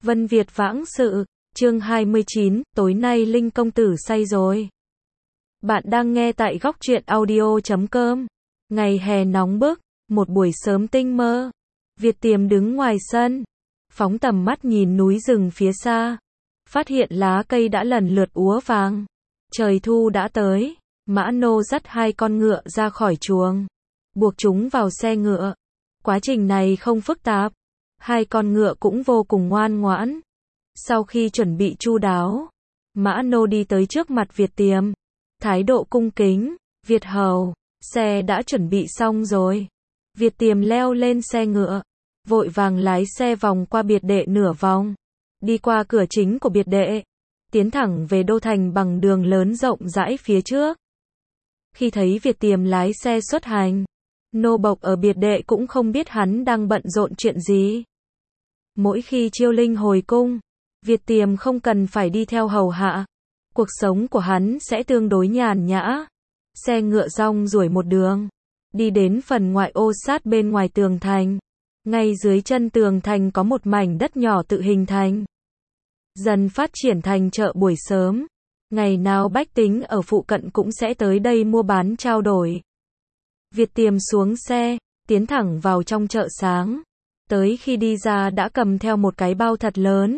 Vân Việt vãng sự, chương 29, tối nay Linh công tử say rồi. Bạn đang nghe tại góc truyện audio.com. Ngày hè nóng bức, một buổi sớm tinh mơ. Việt Tiềm đứng ngoài sân, phóng tầm mắt nhìn núi rừng phía xa. Phát hiện lá cây đã lần lượt úa vàng. Trời thu đã tới, Mã Nô dắt hai con ngựa ra khỏi chuồng, buộc chúng vào xe ngựa. Quá trình này không phức tạp. Hai con ngựa cũng vô cùng ngoan ngoãn. Sau khi chuẩn bị chu đáo, Mã Nô đi tới trước mặt Việt Tiềm. Thái độ cung kính, Việt hầu, xe đã chuẩn bị xong rồi. Việt Tiềm leo lên xe ngựa, vội vàng lái xe vòng qua biệt đệ nửa vòng. Đi qua cửa chính của biệt đệ, tiến thẳng về đô thành bằng đường lớn rộng rãi phía trước. Khi thấy Việt Tiềm lái xe xuất hành, nô bộc ở biệt đệ cũng không biết hắn đang bận rộn chuyện gì. Mỗi khi Chiêu Linh hồi cung, Việt Tiềm không cần phải đi theo hầu hạ. Cuộc sống của hắn sẽ tương đối nhàn nhã. Xe ngựa rong ruổi một đường, đi đến phần ngoại ô sát bên ngoài tường thành. Ngay dưới chân tường thành có một mảnh đất nhỏ tự hình thành, dần phát triển thành chợ buổi sớm. Ngày nào bách tính ở phụ cận cũng sẽ tới đây mua bán trao đổi. Việt Tiềm xuống xe, tiến thẳng vào trong chợ sáng. Tới khi đi ra đã cầm theo một cái bao thật lớn.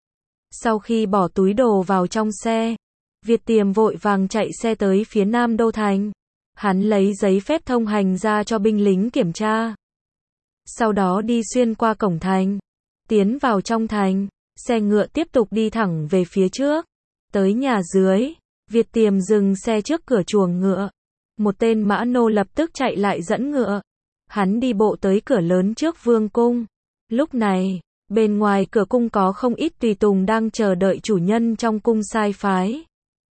Sau khi bỏ túi đồ vào trong xe, Việt Tiềm vội vàng chạy xe tới phía nam đô thành. Hắn lấy giấy phép thông hành ra cho binh lính kiểm tra. Sau đó đi xuyên qua cổng thành, tiến vào trong thành. Xe ngựa tiếp tục đi thẳng về phía trước. Tới nhà dưới, Việt Tiềm dừng xe trước cửa chuồng ngựa. Một tên Mã Nô lập tức chạy lại dẫn ngựa. Hắn đi bộ tới cửa lớn trước vương cung. Lúc này, bên ngoài cửa cung có không ít tùy tùng đang chờ đợi chủ nhân trong cung sai phái.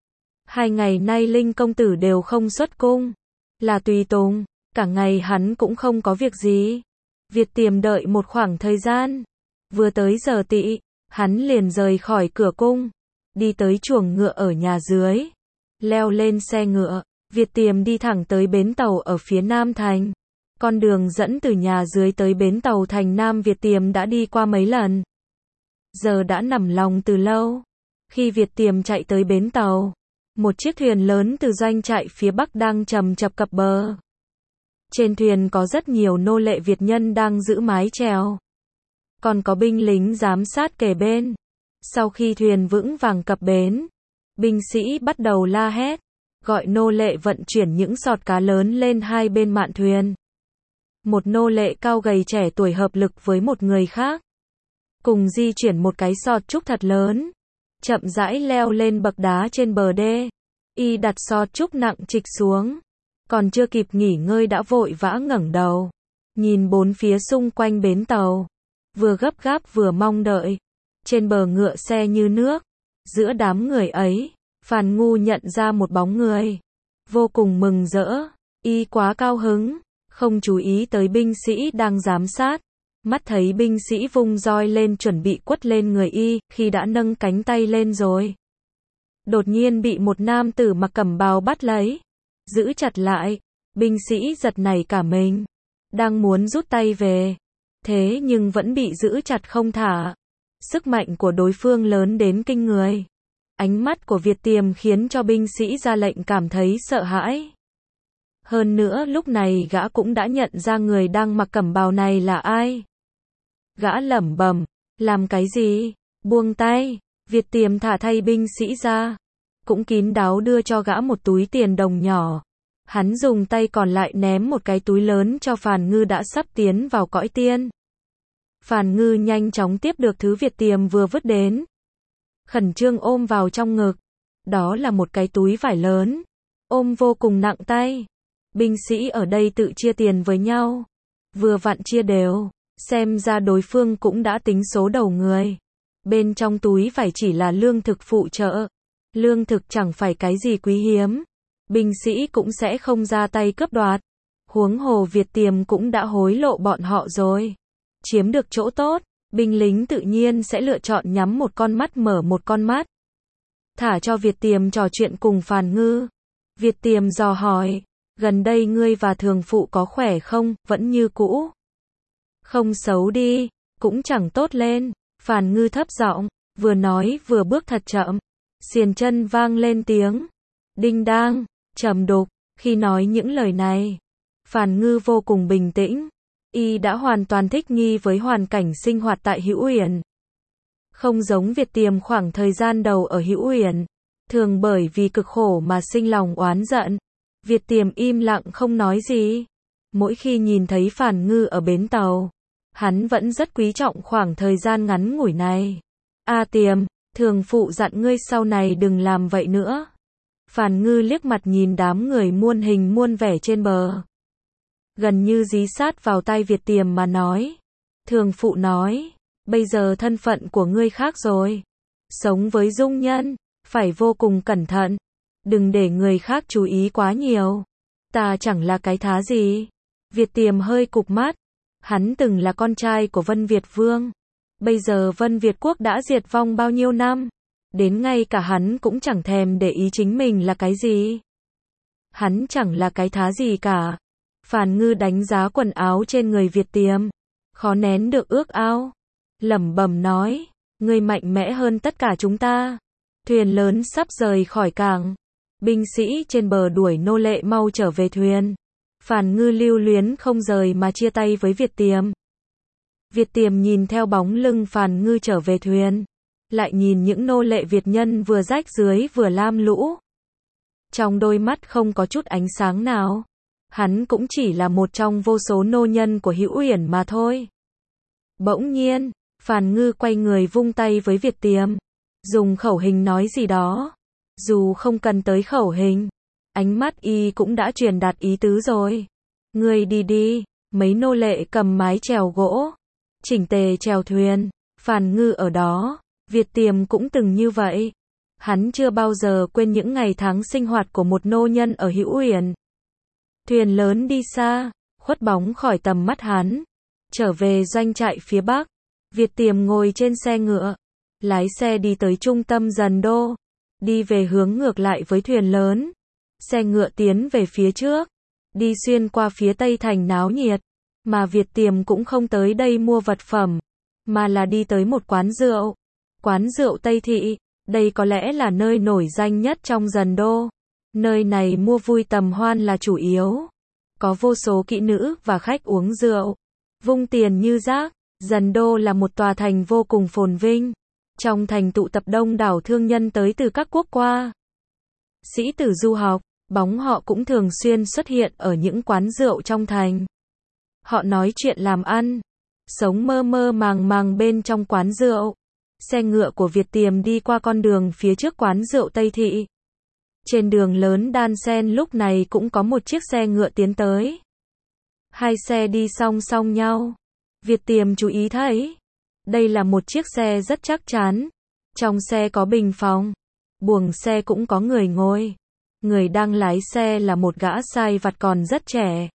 2 ngày nay Linh công tử đều không xuất cung, là tùy tùng, cả ngày hắn cũng không có việc gì. Việt Tiềm đợi một khoảng thời gian, vừa tới giờ tỵ, hắn liền rời khỏi cửa cung, đi tới chuồng ngựa ở nhà dưới. Leo lên xe ngựa, Việt Tiềm đi thẳng tới bến tàu ở phía nam thành. Con đường dẫn từ nhà dưới tới bến tàu thành Nam Việt Tiềm đã đi qua mấy lần. Giờ đã nằm lòng từ lâu. Khi Việt Tiềm chạy tới bến tàu, một chiếc thuyền lớn từ doanh trại phía bắc đang chậm chạp cập bờ. Trên thuyền có rất nhiều nô lệ Việt nhân đang giữ mái chèo. Còn có binh lính giám sát kề bên. Sau khi thuyền vững vàng cập bến, binh sĩ bắt đầu la hét, gọi nô lệ vận chuyển những sọt cá lớn lên hai bên mạn thuyền. Một nô lệ cao gầy trẻ tuổi hợp lực với một người khác, cùng di chuyển một cái sọt trúc thật lớn, chậm rãi leo lên bậc đá trên bờ đê. Y đặt sọt trúc nặng trịch xuống, còn chưa kịp nghỉ ngơi đã vội vã ngẩng đầu, nhìn bốn phía xung quanh bến tàu, vừa gấp gáp vừa mong đợi. Trên bờ ngựa xe như nước, giữa đám người ấy, Phàn Ngu nhận ra một bóng người, vô cùng mừng rỡ. Y quá cao hứng, không chú ý tới binh sĩ đang giám sát. Mắt thấy binh sĩ vung roi lên chuẩn bị quất lên người y, khi đã nâng cánh tay lên rồi, đột nhiên bị một nam tử mặc cẩm bào bắt lấy, giữ chặt lại. Binh sĩ giật nảy cả mình, đang muốn rút tay về, thế nhưng vẫn bị giữ chặt không thả. Sức mạnh của đối phương lớn đến kinh người. Ánh mắt của Việt Tiềm khiến cho binh sĩ ra lệnh cảm thấy sợ hãi. Hơn nữa lúc này gã cũng đã nhận ra người đang mặc cẩm bào này là ai. Gã lẩm bẩm, làm cái gì? Buông tay. Việt Tiềm thả thay binh sĩ ra, cũng kín đáo đưa cho gã một túi tiền đồng nhỏ. Hắn dùng tay còn lại ném một cái túi lớn cho Phàn Ngư đã sắp tiến vào cõi tiên. Phàn Ngư nhanh chóng tiếp được thứ Việt Tiềm vừa vứt đến, khẩn trương ôm vào trong ngực. Đó là một cái túi vải lớn, ôm vô cùng nặng tay. Binh sĩ ở đây tự chia tiền với nhau, vừa vặn chia đều, xem ra đối phương cũng đã tính số đầu người. Bên trong túi vải chỉ là lương thực phụ trợ. Lương thực chẳng phải cái gì quý hiếm, binh sĩ cũng sẽ không ra tay cướp đoạt. Huống hồ Việt Tiềm cũng đã hối lộ bọn họ rồi. Chiếm được chỗ tốt, binh lính tự nhiên sẽ lựa chọn nhắm một con mắt mở một con mắt. Thả cho Việt Tiềm trò chuyện cùng Phàn Ngư. Việt Tiềm dò hỏi, gần đây ngươi và thường phụ có khỏe không? Vẫn như cũ. Không xấu đi, cũng chẳng tốt lên. Phàn Ngư thấp giọng, vừa nói vừa bước thật chậm. Xiềng chân vang lên tiếng đinh đang, trầm đục. Khi nói những lời này, Phàn Ngư vô cùng bình tĩnh. Y đã hoàn toàn thích nghi với hoàn cảnh sinh hoạt tại Hữu Uyển. Không giống Việt Tiềm khoảng thời gian đầu ở Hữu Uyển, thường bởi vì cực khổ mà sinh lòng oán giận. Việt Tiềm im lặng không nói gì. Mỗi khi nhìn thấy Phàn Ngư ở bến tàu, hắn vẫn rất quý trọng khoảng thời gian ngắn ngủi này. A Tiềm, thường phụ dặn ngươi sau này đừng làm vậy nữa. Phàn Ngư liếc mặt nhìn đám người muôn hình muôn vẻ trên bờ. Gần như dí sát vào tai Việt Tiềm mà nói. Thường phụ nói, bây giờ thân phận của ngươi khác rồi. Sống với dung nhân, phải vô cùng cẩn thận. Đừng để người khác chú ý quá nhiều. Ta chẳng là cái thá gì. Việt Tiềm hơi cụp mắt. Hắn từng là con trai của Vân Việt Vương. Bây giờ Vân Việt Quốc đã diệt vong bao nhiêu năm. Đến ngay cả hắn cũng chẳng thèm để ý chính mình là cái gì. Hắn chẳng là cái thá gì cả. Phàn Ngư đánh giá quần áo trên người Việt Tiềm. Khó nén được ước ao. Lẩm bẩm nói, ngươi mạnh mẽ hơn tất cả chúng ta. Thuyền lớn sắp rời khỏi cảng. Binh sĩ trên bờ đuổi nô lệ mau trở về thuyền. Phàn Ngư lưu luyến không rời mà chia tay với Việt Tiềm. Việt Tiềm nhìn theo bóng lưng Phàn Ngư trở về thuyền. Lại nhìn những nô lệ Việt nhân vừa rách rưới vừa lam lũ. Trong đôi mắt không có chút ánh sáng nào. Hắn cũng chỉ là một trong vô số nô nhân của Hữu Uyển mà thôi. Bỗng nhiên, Phàn Ngư quay người vung tay với Việt Tiềm. Dùng khẩu hình nói gì đó. Dù không cần tới khẩu hình, ánh mắt y cũng đã truyền đạt ý tứ rồi. Ngươi đi đi. Mấy nô lệ cầm mái chèo gỗ, chỉnh tề chèo thuyền. Phàn Ngư ở đó. Việt Tiềm cũng từng như vậy. Hắn chưa bao giờ quên những ngày tháng sinh hoạt của một nô nhân ở Hữu Uyển. Thuyền lớn đi xa, khuất bóng khỏi tầm mắt hắn. Trở về doanh trại phía bắc. Việt Tiềm ngồi trên xe ngựa. Lái xe đi tới trung tâm Dần Đô. Đi về hướng ngược lại với thuyền lớn. Xe ngựa tiến về phía trước. Đi xuyên qua phía Tây Thành náo nhiệt. Mà Việt Tiềm cũng không tới đây mua vật phẩm. Mà là đi tới một quán rượu. Quán rượu Tây Thị. Đây có lẽ là nơi nổi danh nhất trong Dần Đô. Nơi này mua vui tầm hoan là chủ yếu. Có vô số kỹ nữ và khách uống rượu. Vung tiền như rác. Dần Đô là một tòa thành vô cùng phồn vinh. Trong thành tụ tập đông đảo thương nhân tới từ các quốc qua. Sĩ tử du học, bóng họ cũng thường xuyên xuất hiện ở những quán rượu trong thành. Họ nói chuyện làm ăn. Sống mơ mơ màng màng bên trong quán rượu. Xe ngựa của Việt Tiềm đi qua con đường phía trước quán rượu Tây Thị. Trên đường lớn đan xen lúc này cũng có một chiếc xe ngựa tiến tới. Hai xe đi song song nhau. Việt Tiềm chú ý thấy. Đây là một chiếc xe rất chắc chắn. Trong xe có bình phòng. Buồng xe cũng có người ngồi. Người đang lái xe là một gã sai vặt còn rất trẻ.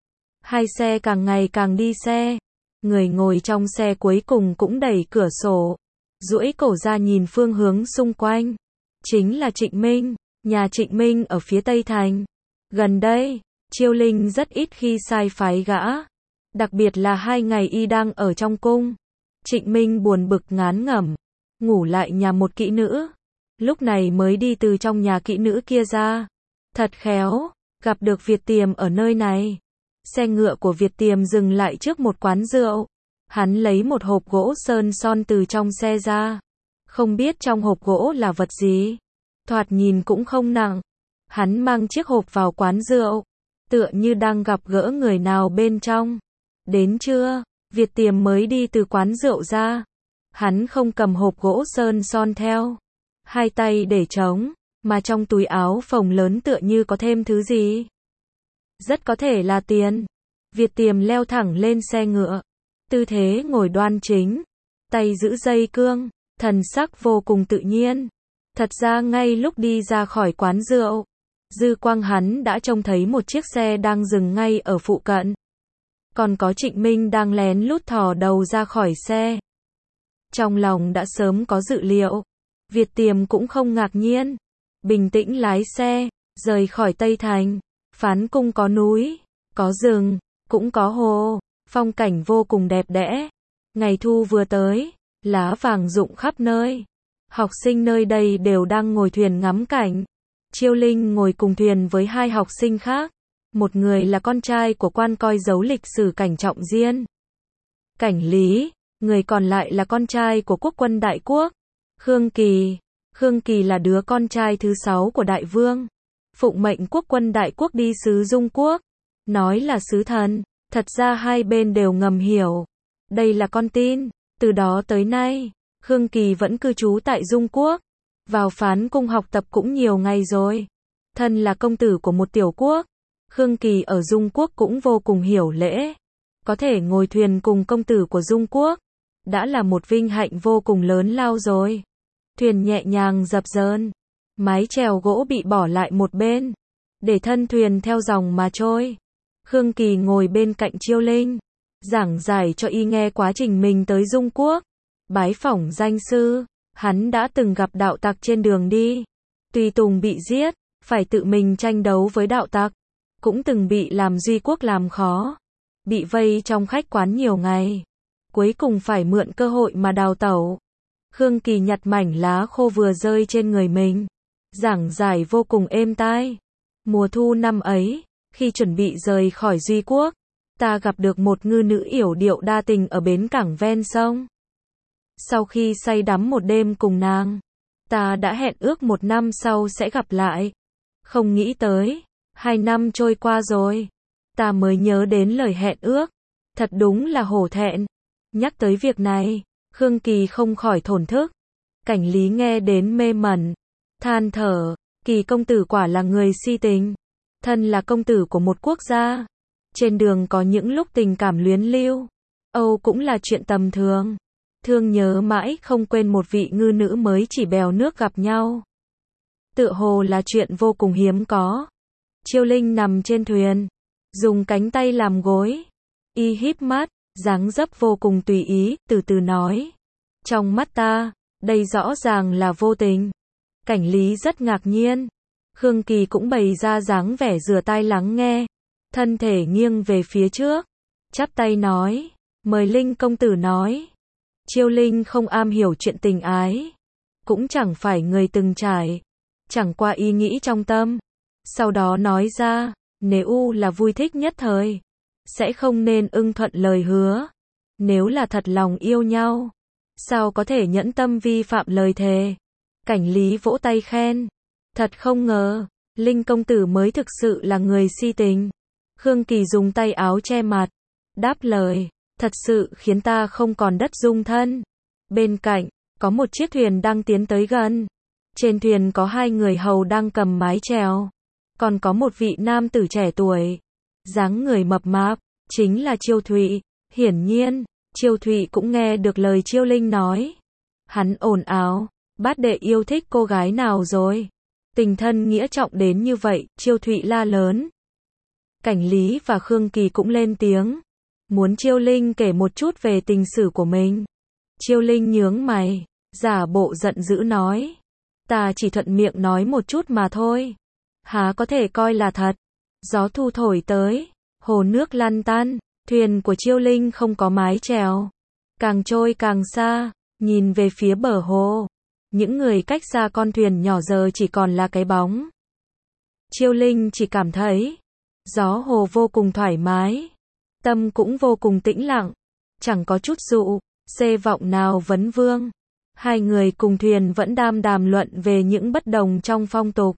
Hai xe càng ngày càng đi xe. Người ngồi trong xe cuối cùng cũng đẩy cửa sổ. Duỗi cổ ra nhìn phương hướng xung quanh. Chính là Trịnh Minh. Nhà Trịnh Minh ở phía Tây Thành. Gần đây, Chiêu Linh rất ít khi sai phái gã. Đặc biệt là 2 ngày y đang ở trong cung. Trịnh Minh buồn bực ngán ngẩm. Ngủ lại nhà một kỹ nữ. Lúc này mới đi từ trong nhà kỹ nữ kia ra. Thật khéo, gặp được Việt Tiềm ở nơi này. Xe ngựa của Việt Tiềm dừng lại trước một quán rượu. Hắn lấy một hộp gỗ sơn son từ trong xe ra. Không biết trong hộp gỗ là vật gì. Thoạt nhìn cũng không nặng. Hắn mang chiếc hộp vào quán rượu. Tựa như đang gặp gỡ người nào bên trong. Đến trưa, Việt Tiềm mới đi từ quán rượu ra. Hắn không cầm hộp gỗ sơn son theo. Hai tay để trống, mà trong túi áo phồng lớn tựa như có thêm thứ gì. Rất có thể là tiền. Việt Tiềm leo thẳng lên xe ngựa. Tư thế ngồi đoan chính. Tay giữ dây cương. Thần sắc vô cùng tự nhiên. Thật ra ngay lúc đi ra khỏi quán rượu, dư quang hắn đã trông thấy một chiếc xe đang dừng ngay ở phụ cận. Còn có Trịnh Minh đang lén lút thò đầu ra khỏi xe. Trong lòng đã sớm có dự liệu. Việt Tiềm cũng không ngạc nhiên. Bình tĩnh lái xe, rời khỏi Tây Thành. Phán cung có núi, có rừng, cũng có hồ. Phong cảnh vô cùng đẹp đẽ. Ngày thu vừa tới, lá vàng rụng khắp nơi. Học sinh nơi đây đều đang ngồi thuyền ngắm cảnh. Chiêu Linh ngồi cùng thuyền với hai học sinh khác. Một người là con trai của quan coi dấu lịch sử Cảnh Trọng Diên, Cảnh Lý, người còn lại là con trai của quốc quân Đại Quốc, Khương Kỳ. Khương Kỳ là đứa con trai thứ 6 của Đại Vương. Phụng mệnh quốc quân Đại Quốc đi sứ Dung Quốc. Nói là sứ thần, thật ra hai bên đều ngầm hiểu. Đây là con tin. Từ đó tới nay, Khương Kỳ vẫn cư trú tại Dung Quốc. Vào Phán Cung học tập cũng nhiều ngày rồi. Thân là công tử của một tiểu quốc, Khương Kỳ ở Dung Quốc cũng vô cùng hiểu lễ. Có thể ngồi thuyền cùng công tử của Dung Quốc, đã là một vinh hạnh vô cùng lớn lao rồi. Thuyền nhẹ nhàng dập dờn, mái chèo gỗ bị bỏ lại một bên, để thân thuyền theo dòng mà trôi. Khương Kỳ ngồi bên cạnh Chiêu Linh, giảng giải cho y nghe quá trình mình tới Dung Quốc, bái phỏng danh sư. Hắn đã từng gặp đạo tặc trên đường đi, tùy tùng bị giết, phải tự mình tranh đấu với đạo tặc, cũng từng bị làm Duy Quốc làm khó, bị vây trong khách quán nhiều ngày, cuối cùng phải mượn cơ hội mà đào tẩu. Khương Kỳ nhặt mảnh lá khô vừa rơi trên người mình, giảng giải vô cùng êm tai. Mùa thu năm ấy, khi chuẩn bị rời khỏi Duy Quốc, ta gặp được một ngư nữ yểu điệu đa tình ở bến cảng ven sông. Sau khi say đắm một đêm cùng nàng, ta đã hẹn ước 1 năm sau sẽ gặp lại. Không nghĩ tới, 2 năm trôi qua rồi, ta mới nhớ đến lời hẹn ước. Thật đúng là hổ thẹn. Nhắc tới việc này, Khương Kỳ không khỏi thổn thức. Cảnh Lý nghe đến mê mẩn, than thở, Kỳ công tử quả là người si tình. Thân là công tử của một quốc gia, trên đường có những lúc tình cảm luyến lưu, Âu cũng là chuyện tầm thường. Thương nhớ mãi không quên một vị ngư nữ mới chỉ bèo nước gặp nhau. Tựa hồ là chuyện vô cùng hiếm có. Chiêu Linh nằm trên thuyền, dùng cánh tay làm gối, y híp mắt, dáng dấp vô cùng tùy ý, từ từ nói. Trong mắt ta, đây rõ ràng là vô tình. Cảnh Lý rất ngạc nhiên. Khương Kỳ cũng bày ra dáng vẻ rửa tai lắng nghe, thân thể nghiêng về phía trước, chắp tay nói, mời Linh công tử nói. Chiêu Linh không am hiểu chuyện tình ái, cũng chẳng phải người từng trải, chẳng qua ý nghĩ trong tâm, sau đó nói ra, nếu là vui thích nhất thời, sẽ không nên ưng thuận lời hứa. Nếu là thật lòng yêu nhau, sao có thể nhẫn tâm vi phạm lời thề. Cảnh Lý vỗ tay khen, thật không ngờ, Linh công tử mới thực sự là người si tình. Khương Kỳ dùng tay áo che mặt, đáp lời, thật sự khiến ta không còn đất dung thân. Bên cạnh, có một chiếc thuyền đang tiến tới gần. Trên thuyền có 2 người hầu đang cầm mái chèo. Còn có một vị nam tử trẻ tuổi, dáng người mập mạp, chính là Chiêu Thụy. Hiển nhiên, Chiêu Thụy cũng nghe được lời Chiêu Linh nói. Hắn ồn ào, bát đệ yêu thích cô gái nào rồi? Tình thân nghĩa trọng đến như vậy, Chiêu Thụy la lớn. Cảnh Lý và Khương Kỳ cũng lên tiếng, muốn Chiêu Linh kể một chút về tình sử của mình. Chiêu Linh nhướng mày, giả bộ giận dữ nói, ta chỉ thuận miệng nói một chút mà thôi, há có thể coi là thật. Gió thu thổi tới, hồ nước lăn tăn, thuyền của Chiêu Linh không có mái chèo, càng trôi càng xa, nhìn về phía bờ hồ, những người cách xa con thuyền nhỏ giờ chỉ còn là cái bóng. Chiêu Linh chỉ cảm thấy, gió hồ vô cùng thoải mái, tâm cũng vô cùng tĩnh lặng, chẳng có chút dụ, xê vọng nào vấn vương. 2 người cùng thuyền vẫn đàm luận về những bất đồng trong phong tục,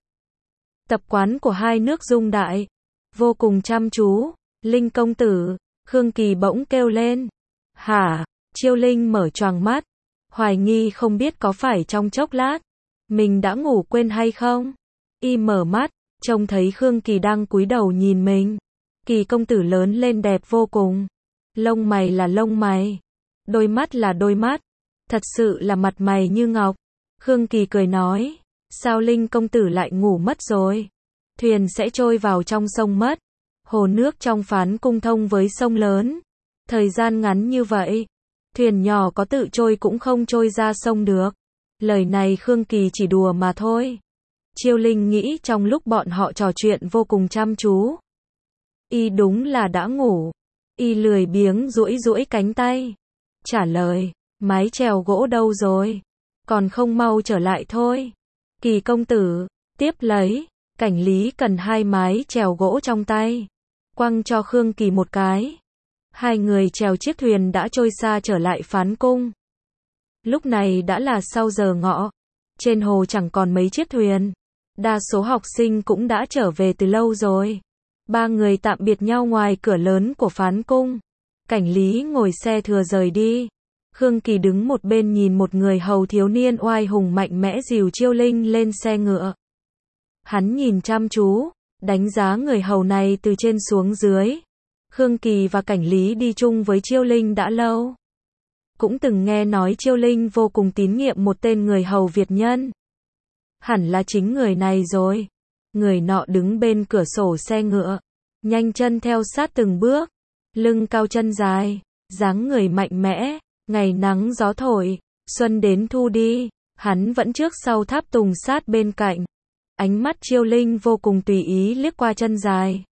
tập quán của 2 nước Dung Đại, vô cùng chăm chú. Linh công tử, Khương Kỳ bỗng kêu lên. Hả? Chiêu Linh mở choàng mắt, hoài nghi không biết có phải trong chốc lát mình đã ngủ quên hay không. Y mở mắt, trông thấy Khương Kỳ đang cúi đầu nhìn mình. Kỳ công tử lớn lên đẹp vô cùng, lông mày là lông mày, đôi mắt là đôi mắt, thật sự là mặt mày như ngọc. Khương Kỳ cười nói, sao Linh công tử lại ngủ mất rồi? Thuyền sẽ trôi vào trong sông mất. Hồ nước trong Phán Cung thông với sông lớn, thời gian ngắn như vậy, thuyền nhỏ có tự trôi cũng không trôi ra sông được. Lời này Khương Kỳ chỉ đùa mà thôi. Chiêu Linh nghĩ trong lúc bọn họ trò chuyện vô cùng chăm chú, y đúng là đã ngủ. Y lười biếng duỗi cánh tay, trả lời, mái chèo gỗ đâu rồi? Còn không mau trở lại thôi. Kỳ công tử, tiếp lấy, Cảnh Lý cần hai mái chèo gỗ trong tay. Quăng cho Khương Kỳ một cái. Hai người chèo chiếc thuyền đã trôi xa trở lại Phán Cung. Lúc này đã là sau giờ ngọ. Trên hồ chẳng còn mấy chiếc thuyền. Đa số học sinh cũng đã trở về từ lâu rồi. Ba người tạm biệt nhau ngoài cửa lớn của Phán Cung. Cảnh Lý ngồi xe thừa rời đi. Khương Kỳ đứng một bên nhìn một người hầu thiếu niên oai hùng mạnh mẽ dìu Chiêu Linh lên xe ngựa. Hắn nhìn chăm chú, đánh giá người hầu này từ trên xuống dưới. Khương Kỳ và Cảnh Lý đi chung với Chiêu Linh đã lâu. Cũng từng nghe nói Chiêu Linh vô cùng tín nhiệm một tên người hầu Việt nhân. Hẳn là chính người này rồi. Người nọ đứng bên cửa sổ xe ngựa, nhanh chân theo sát từng bước, lưng cao chân dài, dáng người mạnh mẽ, ngày nắng gió thổi, xuân đến thu đi, hắn vẫn trước sau tháp tùng sát bên cạnh. Ánh mắt Chiêu Linh vô cùng tùy ý liếc qua chân dài,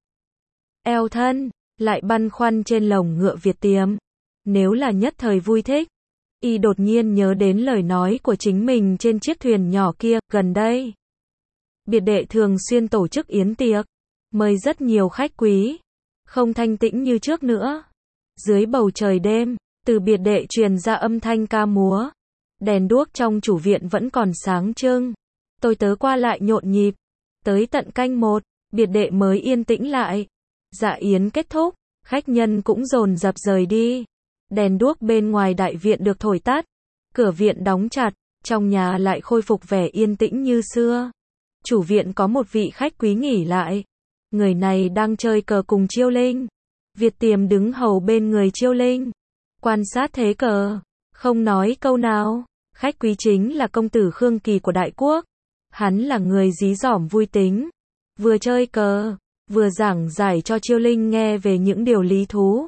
eo thân, lại băn khoăn trên lồng ngựa Việt Tiềm. Nếu là nhất thời vui thích, y đột nhiên nhớ đến lời nói của chính mình trên chiếc thuyền nhỏ kia, gần đây. Biệt đệ thường xuyên tổ chức yến tiệc, mời rất nhiều khách quý, không thanh tĩnh như trước nữa. Dưới bầu trời đêm, từ biệt đệ truyền ra âm thanh ca múa, đèn đuốc trong chủ viện vẫn còn sáng trưng. Tôi tớ qua lại nhộn nhịp, tới tận canh 1, biệt đệ mới yên tĩnh lại. Dạ yến kết thúc, khách nhân cũng dồn dập rời đi. Đèn đuốc bên ngoài đại viện được thổi tắt, cửa viện đóng chặt, trong nhà lại khôi phục vẻ yên tĩnh như xưa. Chủ viện có một vị khách quý nghỉ lại. Người này đang chơi cờ cùng Chiêu Linh. Việt Tiềm đứng hầu bên người Chiêu Linh, quan sát thế cờ, không nói câu nào. Khách quý chính là công tử Khương Kỳ của Đại Quốc. Hắn là người dí dỏm vui tính, vừa chơi cờ, vừa giảng giải cho Chiêu Linh nghe về những điều lý thú,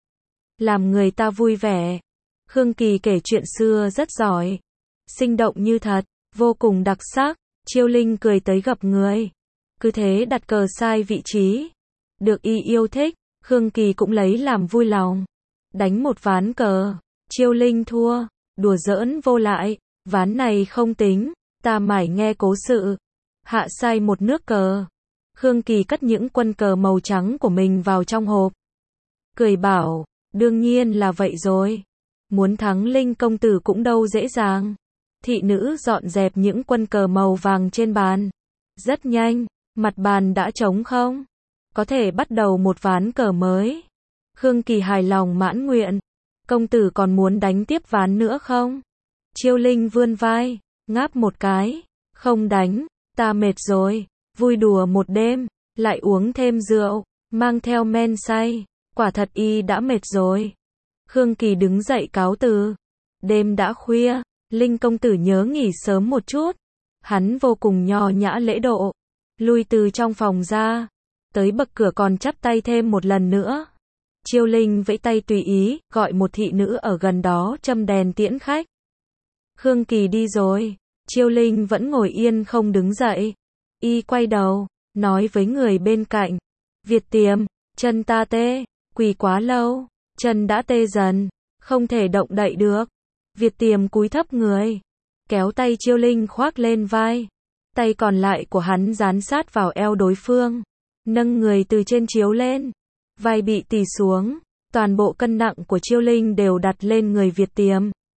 làm người ta vui vẻ. Khương Kỳ kể chuyện xưa rất giỏi, sinh động như thật, vô cùng đặc sắc. Chiêu Linh cười tới gập người, cứ thế đặt cờ sai vị trí, được y yêu thích. Khương Kỳ cũng lấy làm vui lòng, đánh một ván cờ, Chiêu Linh thua, đùa giỡn vô lại, ván này không tính, ta mải nghe cố sự. Hạ sai một nước cờ. Khương Kỳ cất những quân cờ màu trắng của mình vào trong hộp, cười bảo, đương nhiên là vậy rồi, muốn thắng Linh công tử cũng đâu dễ dàng. Thị nữ dọn dẹp những quân cờ màu vàng trên bàn. Rất nhanh, mặt bàn đã trống không, có thể bắt đầu một ván cờ mới. Khương Kỳ hài lòng mãn nguyện. Công tử còn muốn đánh tiếp ván nữa không? Chiêu Linh vươn vai, ngáp một cái, không đánh, ta mệt rồi, vui đùa một đêm, lại uống thêm rượu, mang theo men say, quả thật y đã mệt rồi. Khương Kỳ đứng dậy cáo từ. Đêm đã khuya, Linh công tử nhớ nghỉ sớm một chút. Hắn vô cùng nho nhã lễ độ, lui từ trong phòng ra, tới bậc cửa còn chắp tay thêm một lần nữa. Chiêu Linh vẫy tay tùy ý, gọi một thị nữ ở gần đó châm đèn tiễn khách. Khương Kỳ đi rồi, Chiêu Linh vẫn ngồi yên không đứng dậy. Y quay đầu, nói với người bên cạnh, Việt Tiềm, chân ta tê, quỳ quá lâu, chân đã tê dần, không thể động đậy được. Việt Tiềm cúi thấp người, kéo tay Chiêu Linh khoác lên vai, tay còn lại của hắn dán sát vào eo đối phương, nâng người từ trên chiếu lên, vai bị tì xuống, toàn bộ cân nặng của Chiêu Linh đều đặt lên người Việt Tiềm.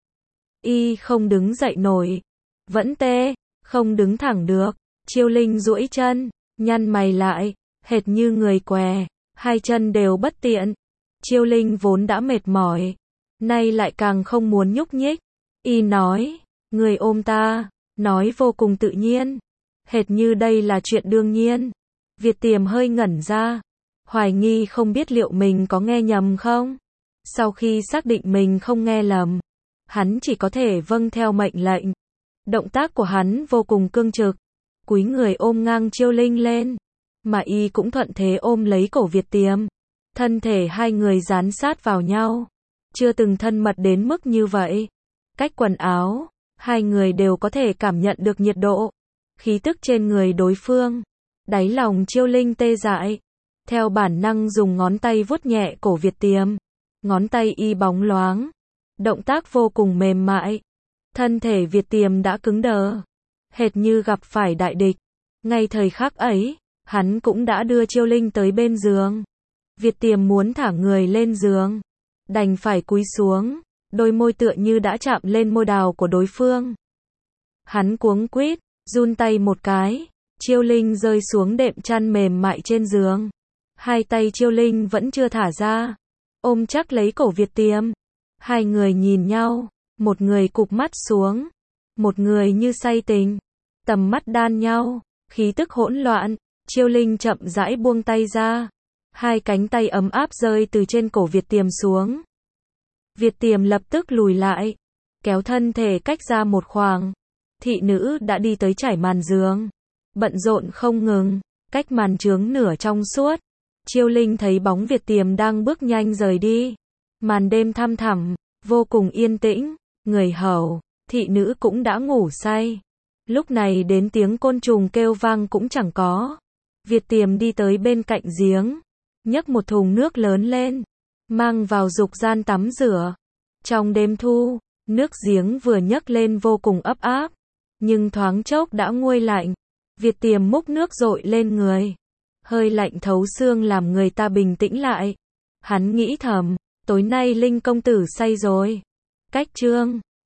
Y không đứng dậy nổi, vẫn tê, không đứng thẳng được. Chiêu Linh duỗi chân, nhăn mày lại, hệt như người què, hai chân đều bất tiện. Chiêu Linh vốn đã mệt mỏi, nay lại càng không muốn nhúc nhích. Y nói, người ôm ta, nói vô cùng tự nhiên, hệt như đây là chuyện đương nhiên. Việt Tiềm hơi ngẩn ra, hoài nghi không biết liệu mình có nghe nhầm không. Sau khi xác định mình không nghe lầm, hắn chỉ có thể vâng theo mệnh lệnh. Động tác của hắn vô cùng cương trực, cúi người ôm ngang Chiêu Linh lên, mà y cũng thuận thế ôm lấy cổ Việt Tiềm. Thân thể hai người dán sát vào nhau, chưa từng thân mật đến mức như vậy. Cách quần áo, hai người đều có thể cảm nhận được nhiệt độ, khí tức trên người đối phương. Đáy lòng Chiêu Linh tê dại, theo bản năng dùng ngón tay vuốt nhẹ cổ Việt Tiềm. Ngón tay y bóng loáng, động tác vô cùng mềm mại. Thân thể Việt Tiềm đã cứng đờ, hệt như gặp phải đại địch. Ngay thời khắc ấy, hắn cũng đã đưa Chiêu Linh tới bên giường. Việt Tiềm muốn thả người lên giường, đành phải cúi xuống, đôi môi tựa như đã chạm lên môi đào của đối phương. Hắn cuống quýt, run tay một cái, Chiêu Linh rơi xuống đệm chăn mềm mại trên giường. Hai tay Chiêu Linh vẫn chưa thả ra, ôm chắc lấy cổ Việt Tiềm. Hai người nhìn nhau, một người cụp mắt xuống, một người như say tình. Tầm mắt đan nhau, khí tức hỗn loạn, Chiêu Linh chậm rãi buông tay ra. Hai cánh tay ấm áp rơi từ trên cổ Việt Tiềm xuống. Việt Tiềm lập tức lùi lại, kéo thân thể cách ra một khoảng. Thị nữ đã đi tới trải màn giường, bận rộn không ngừng, cách màn chướng nửa trong suốt. Chiêu Linh thấy bóng Việt Tiềm đang bước nhanh rời đi. Màn đêm thăm thẳm, vô cùng yên tĩnh, người hầu, thị nữ cũng đã ngủ say. Lúc này đến tiếng côn trùng kêu vang cũng chẳng có. Việt Tiềm đi tới bên cạnh giếng, nhấc một thùng nước lớn lên, mang vào dục gian tắm rửa. Trong đêm thu, nước giếng vừa nhấc lên vô cùng ấm áp, nhưng thoáng chốc đã nguôi lạnh. Việt Tiềm múc nước dội lên người, hơi lạnh thấu xương làm người ta bình tĩnh lại. Hắn nghĩ thầm, tối nay Linh công tử say rồi. Cách chương